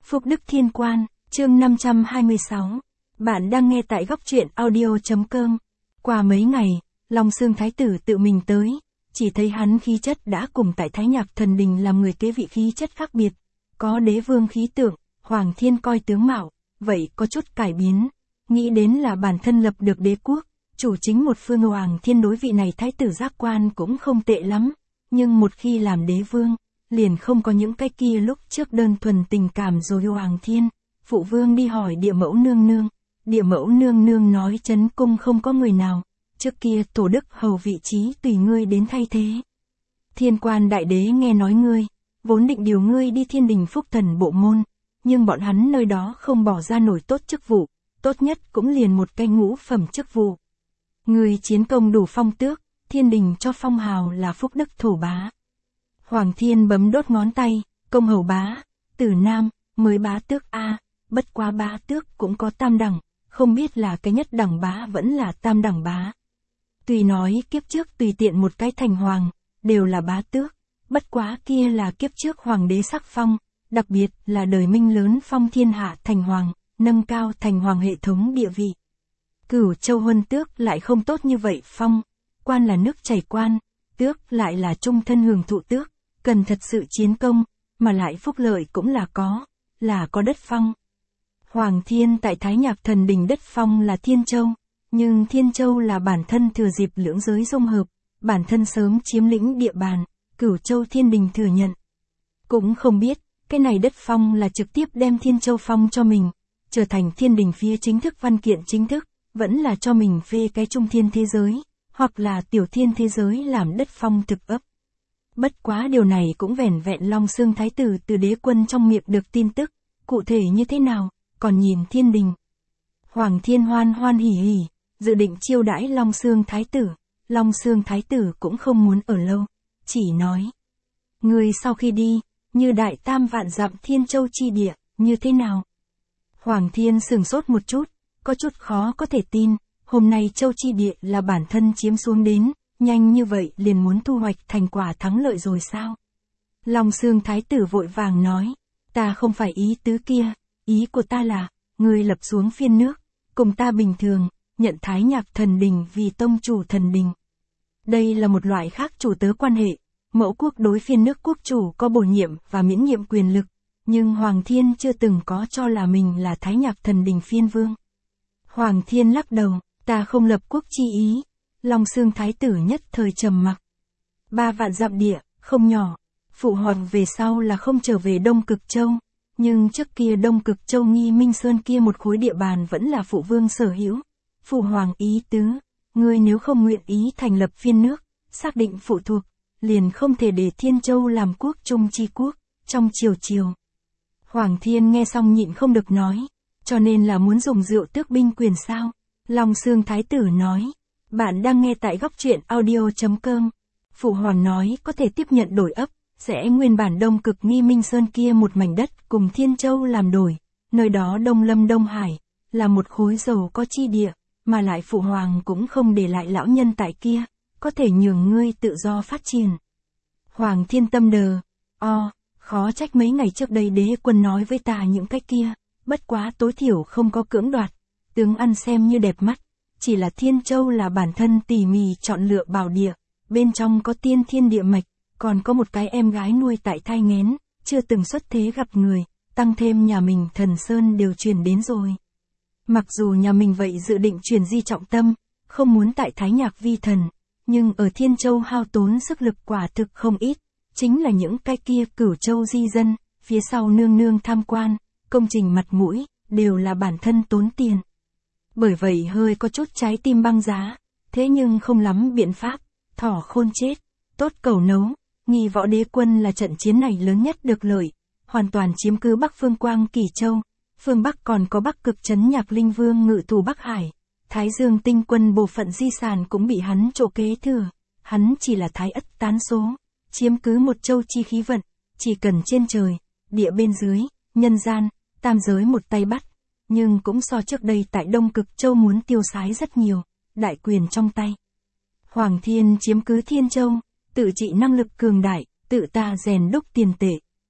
Phúc Đức Thiên Quan, chương 526. Bạn đang nghe tại góc truyện audio.com. Qua mấy ngày, Long Xương Thái tử tự mình tới, chỉ thấy hắn khí chất đã cùng tại Thái Nhạc Thần Đình làm người kế vị khí chất khác biệt, có đế vương khí tượng, Hoàng Thiên coi tướng mạo, vậy có chút cải biến, nghĩ đến là bản thân lập được đế quốc, chủ chính một phương. Hoàng Thiên đối vị này thái tử giác quan cũng không tệ lắm, nhưng một khi làm đế vương, liền không có những cái kia lúc trước đơn thuần tình cảm rồi. Hoàng Thiên, phụ vương đi hỏi Địa Mẫu nương nương, Địa Mẫu nương nương nói trấn cung không có người nào, trước kia Tổ Đức hầu vị trí tùy ngươi đến thay thế. Thiên Quan đại đế nghe nói ngươi, vốn định điều ngươi đi Thiên Đình Phúc Thần bộ môn, nhưng bọn hắn nơi đó không bỏ ra nổi tốt chức vụ, tốt nhất cũng liền một cái ngũ phẩm chức vụ. Ngươi chiến công đủ phong tước, Thiên Đình cho phong hào là Phúc Đức Thổ Bá. Hoàng Thiên bấm đốt ngón tay, công hầu bá, Tử Nam, mới bá tước a, bất quá bá tước cũng có tam đẳng, không biết là cái nhất đẳng bá vẫn là tam đẳng bá. Tuy nói kiếp trước tùy tiện một cái thành hoàng, đều là bá tước, bất quá kia là kiếp trước hoàng đế sắc phong, đặc biệt là đời Minh lớn phong thiên hạ thành hoàng, nâng cao thành hoàng hệ thống địa vị. Cửu Châu Huân tước lại không tốt như vậy phong, quan là nước chảy quan, tước lại là trung thân hưởng thụ tước, cần thật sự chiến công, mà lại phúc lợi cũng là có đất phong. Hoàng Thiên tại Thái Nhạc Thần Đình đất phong là Thiên Châu, nhưng Thiên Châu là bản thân thừa dịp lưỡng giới dung hợp, bản thân sớm chiếm lĩnh địa bàn, Cửu Châu Thiên Đình thừa nhận. Cũng không biết, cái này đất phong là trực tiếp đem Thiên Châu phong cho mình, trở thành Thiên Đình phía chính thức văn kiện chính thức, vẫn là cho mình phê cái trung thiên thế giới, hoặc là tiểu thiên thế giới làm đất phong thực ấp. Bất quá điều này cũng vẻn vẹn Long Xương Thái tử từ đế quân trong miệng được tin tức, cụ thể như thế nào, còn nhìn Thiên Đình. Hoàng Thiên hoan hoan hỉ hỉ, dự định chiêu đãi Long Xương Thái tử, Long Xương Thái tử cũng không muốn ở lâu, chỉ nói. Người sau khi đi, như đại tam vạn dặm Thiên Châu chi địa, như thế nào? Hoàng Thiên sửng sốt một chút, có chút khó có thể tin, hôm nay Châu chi địa là bản thân chiếm xuống đến, nhanh như vậy liền muốn thu hoạch thành quả thắng lợi rồi sao? Long Xương Thái tử vội vàng nói, ta không phải ý tứ kia, ý của ta là, ngươi lập xuống phiên nước, cùng ta bình thường, nhận Thái Nhạc Thần Đình vì tông chủ thần đình. Đây là một loại khác chủ tớ quan hệ, mẫu quốc đối phiên nước quốc chủ có bổ nhiệm và miễn nhiệm quyền lực, nhưng Hoàng Thiên chưa từng có cho là mình là Thái Nhạc Thần Đình phiên vương. Hoàng Thiên lắc đầu, ta không lập quốc chi ý. Long Xương Thái tử nhất thời trầm mặc. 3 vạn dặm địa, không nhỏ. Phụ hoàng về sau là không trở về Đông Cực Châu, nhưng trước kia Đông Cực Châu Nghi Minh Sơn kia một khối địa bàn vẫn là phụ vương sở hữu. Phụ hoàng ý tứ, ngươi nếu không nguyện ý thành lập phiên nước, xác định phụ thuộc, liền không thể để Thiên Châu làm quốc trung chi quốc, trong triều. Hoàng Thiên nghe xong nhịn không được nói, cho nên là muốn dùng rượu tước binh quyền sao? Long Xương Thái tử nói. Bạn đang nghe tại góc truyện audio.com. Phụ hoàng nói có thể tiếp nhận đổi ấp, sẽ nguyên bản Đông Cực Nghi Minh Sơn kia một mảnh đất cùng Thiên Châu làm đổi, nơi đó Đông Lâm Đông Hải, là một khối giàu có chi địa, mà lại phụ hoàng cũng không để lại lão nhân tại kia, có thể nhường ngươi tự do phát triển. Hoàng Thiên tâm đờ, khó trách mấy ngày trước đây đế quân nói với ta những cái kia, bất quá tối thiểu không có cưỡng đoạt, tướng ăn xem như đẹp mắt. Chỉ là Thiên Châu là bản thân tỉ mỉ chọn lựa bảo địa, bên trong có tiên thiên địa mạch, còn có một cái em gái nuôi tại thai nghén, chưa từng xuất thế gặp người, tăng thêm nhà mình Thần Sơn đều truyền đến rồi. Mặc dù nhà mình vậy dự định truyền di trọng tâm, không muốn tại Thái Nhạc vi thần, nhưng ở Thiên Châu hao tốn sức lực quả thực không ít, chính là những cái kia Cửu Châu di dân, phía sau nương nương tham quan, công trình mặt mũi, đều là bản thân tốn tiền. Bởi vậy hơi có chút trái tim băng giá, thế nhưng không lắm biện pháp, thỏ khôn chết, tốt cầu nấu, Nghi Võ Đế quân là trận chiến này lớn nhất được lợi, hoàn toàn chiếm cứ Bắc Phương Quang Kỷ Châu, phương Bắc còn có Bắc Cực Trấn Nhạc Linh Vương ngự tù Bắc Hải, Thái Dương Tinh quân bộ phận di sản cũng bị hắn trổ kế thừa, hắn chỉ là Thái Ất tán số, chiếm cứ một châu chi khí vận, chỉ cần trên trời, địa bên dưới, nhân gian, tam giới một tay bắt. Nhưng cũng so trước đây tại Đông Cực Châu muốn tiêu sái rất nhiều, đại quyền trong tay. Hoàng Thiên chiếm cứ Thiên Châu, tự trị năng lực cường đại, tự ta rèn đúc tiền tệ,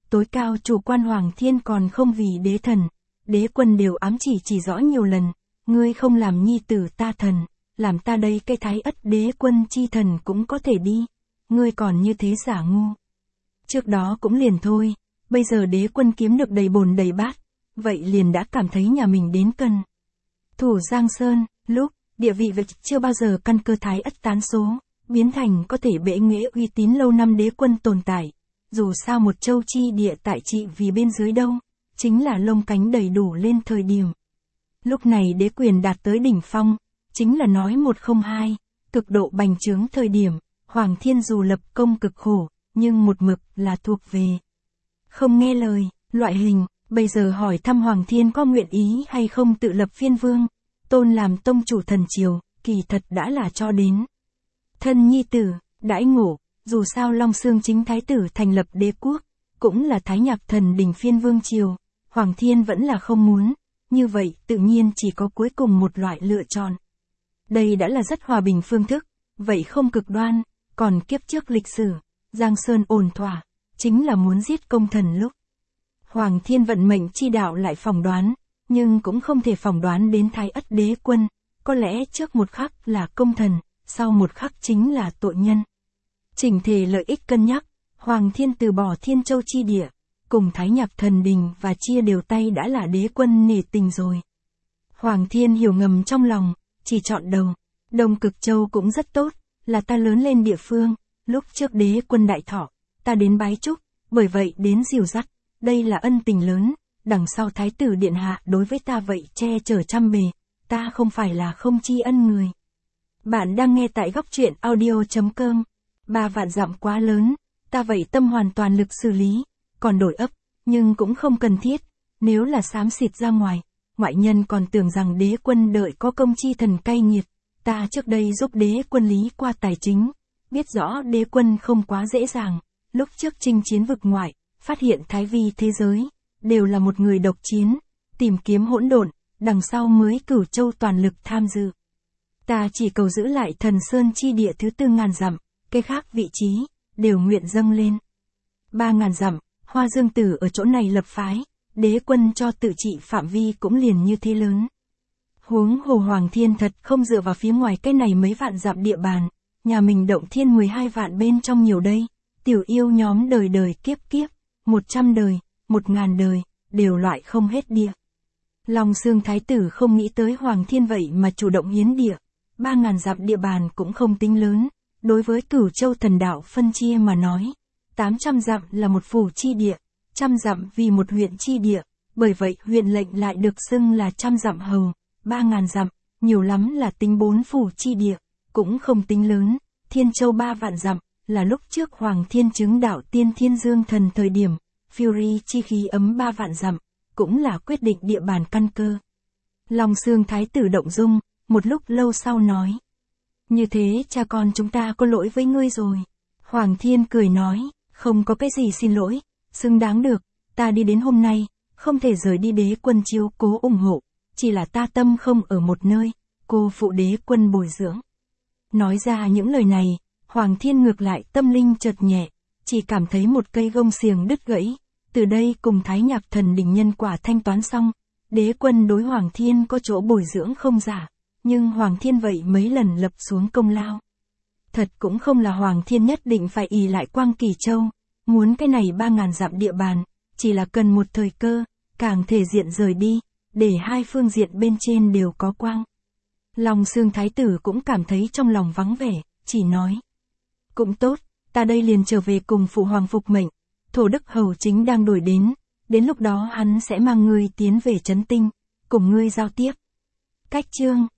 tối cao chủ quan Hoàng Thiên còn không vì đế thần, đế quân đều ám chỉ rõ nhiều lần, ngươi không làm nhi tử ta thần, làm ta đây cái Thái Ất đế quân chi thần cũng có thể đi, ngươi còn như thế giả ngu. Trước đó cũng liền thôi, bây giờ đế quân kiếm được đầy bồn đầy bát, vậy liền đã cảm thấy nhà mình đến cân. Thủ Giang Sơn, lúc, địa vị việc chưa bao giờ căn cơ Thái Ất tán số, biến thành có thể bệ nghệ uy tín lâu năm đế quân tồn tại. Dù sao một châu chi địa tại trị vì bên dưới đâu, chính là lông cánh đầy đủ lên thời điểm. Lúc này đế quyền đạt tới đỉnh phong, chính là nói 102, cực độ bành trướng thời điểm, Hoàng Thiên dù lập công cực khổ, nhưng một mực là thuộc về không nghe lời, loại hình, bây giờ hỏi thăm Hoàng Thiên có nguyện ý hay không tự lập phiên vương, tôn làm tông chủ thần triều, kỳ thật đã là cho đến thân nhi tử, đãi ngộ, dù sao Long Xương chính thái tử thành lập đế quốc, cũng là Thái Nhạc Thần Đình phiên vương triều, Hoàng Thiên vẫn là không muốn, như vậy tự nhiên chỉ có cuối cùng một loại lựa chọn. Đây đã là rất hòa bình phương thức, vậy không cực đoan, còn kiếp trước lịch sử, Giang Sơn ổn thỏa, chính là muốn giết công thần lúc. Hoàng Thiên vận mệnh chi đạo lại phỏng đoán, nhưng cũng không thể phỏng đoán đến Thái Ất đế quân, có lẽ trước một khắc là công thần, sau một khắc chính là tội nhân. Chỉnh thể lợi ích cân nhắc, Hoàng Thiên từ bỏ Thiên Châu chi địa, cùng Thái Nhạc Thần Đình và chia đều tay đã là đế quân nể tình rồi. Hoàng Thiên hiểu ngầm trong lòng, chỉ chọn đầu. Đông Cực Châu cũng rất tốt, là ta lớn lên địa phương, lúc trước đế quân đại thọ, ta đến bái chúc, bởi vậy đến dìu dắt, đây là ân tình lớn, đằng sau Thái tử Điện Hạ đối với ta vậy che chở trăm bề, ta không phải là không tri ân người. Bạn đang nghe tại góc truyện audio.com. 3 vạn dặm quá lớn, ta vậy tâm hoàn toàn lực xử lý, còn đổi ấp, nhưng cũng không cần thiết, nếu là xám xịt ra ngoài, ngoại nhân còn tưởng rằng đế quân đợi có công chi thần cay nghiệt, ta trước đây giúp đế quân lý qua tài chính, biết rõ đế quân không quá dễ dàng, lúc trước chinh chiến vực ngoại, phát hiện thái vi thế giới, đều là một người độc chiến, tìm kiếm hỗn độn, đằng sau mới Cửu Châu toàn lực tham dự. Ta chỉ cầu giữ lại Thần Sơn chi địa thứ 4.000 dặm, cái khác vị trí, đều nguyện dâng lên. 3.000 dặm, Hoa Dương Tử ở chỗ này lập phái, đế quân cho tự trị phạm vi cũng liền như thế lớn. Huống hồ Hoàng Thiên thật không dựa vào phía ngoài cái này mấy vạn dặm địa bàn, nhà mình động thiên 12 vạn bên trong nhiều đây, tiểu yêu nhóm đời đời kiếp kiếp, 100 đời, 1.000 đời, đều loại không hết địa. Long Xương Thái tử không nghĩ tới Hoàng Thiên vậy mà chủ động hiến địa, 3.000 dặm địa bàn cũng không tính lớn, đối với Cửu Châu thần đạo phân chia mà nói, 800 dặm là một phủ chi địa, 100 dặm vì một huyện chi địa, bởi vậy huyện lệnh lại được xưng là 100 dặm hầu, 3.000 dặm, nhiều lắm là tính 4 phủ chi địa, cũng không tính lớn, Thiên Châu 3 vạn dặm, là lúc trước Hoàng Thiên chứng đạo tiên Thiên Dương thần thời điểm, Fury chi khí ấm 3 vạn dặm, cũng là quyết định địa bàn căn cơ. Long Xương Thái tử động dung, một lúc lâu sau nói. Như thế cha con chúng ta có lỗi với ngươi rồi. Hoàng Thiên cười nói, không có cái gì xin lỗi, xứng đáng được, ta đi đến hôm nay, không thể rời đi đế quân chiếu cố ủng hộ, chỉ là ta tâm không ở một nơi, cô phụ đế quân bồi dưỡng. Nói ra những lời này, Hoàng Thiên ngược lại tâm linh chợt nhẹ, chỉ cảm thấy một cây gông xiềng đứt gãy, từ đây cùng Thái Nhạc Thần Đình nhân quả thanh toán xong, đế quân đối Hoàng Thiên có chỗ bồi dưỡng không giả, nhưng Hoàng Thiên vậy mấy lần lập xuống công lao. Thật cũng không là Hoàng Thiên nhất định phải ỷ lại Quang Kỳ Châu, muốn cái này 3.000 dặm địa bàn, chỉ là cần một thời cơ, càng thể diện rời đi, để hai phương diện bên trên đều có quang. Long Xương Thái tử cũng cảm thấy trong lòng vắng vẻ, chỉ nói. Cũng tốt, ta đây liền trở về cùng phụ hoàng phục mệnh, Thổ Đức Hầu chính đang đuổi đến lúc đó hắn sẽ mang ngươi tiến về Trấn Tinh, cùng ngươi giao tiếp. Cách chương